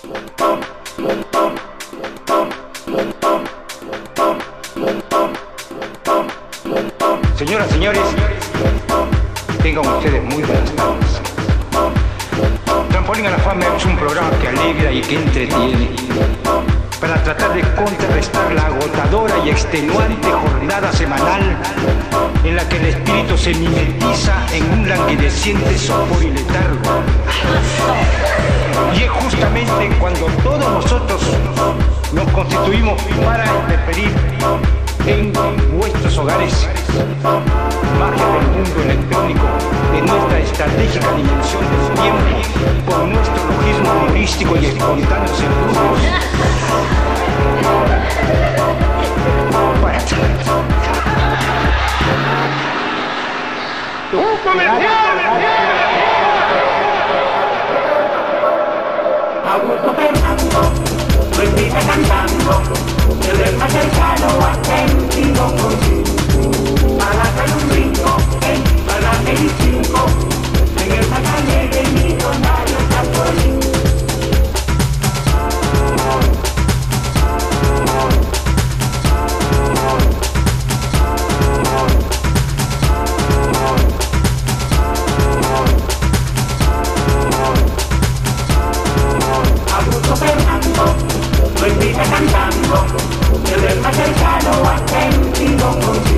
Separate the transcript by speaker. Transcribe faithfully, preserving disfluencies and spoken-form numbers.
Speaker 1: Señoras, señores, tengan ustedes muy buenas tardes. Trampolín a la Fama es un programa que alegra y que entretiene para tratar de contrarrestar la agotadora y extenuante jornada semanal en la que el espíritu se mimetiza en un languideciente sopor y letargo. Y es justamente cuando todos nosotros nos constituimos para interferir en vuestros hogares, magia del mundo electrónico, de nuestra estratégica dimensión del tiempo, por nuestro logismo humorístico y espontáneos impulsos. Para ¡un comercial!
Speaker 2: Augusto Fernando lo invita cantando, el del más cercano atentivo por sí. Para un brinco en para veinticinco, en esa calle de Millonario está por ahí. Augusto Fernando lo invita cantando, el del más cercano atentivo por sí.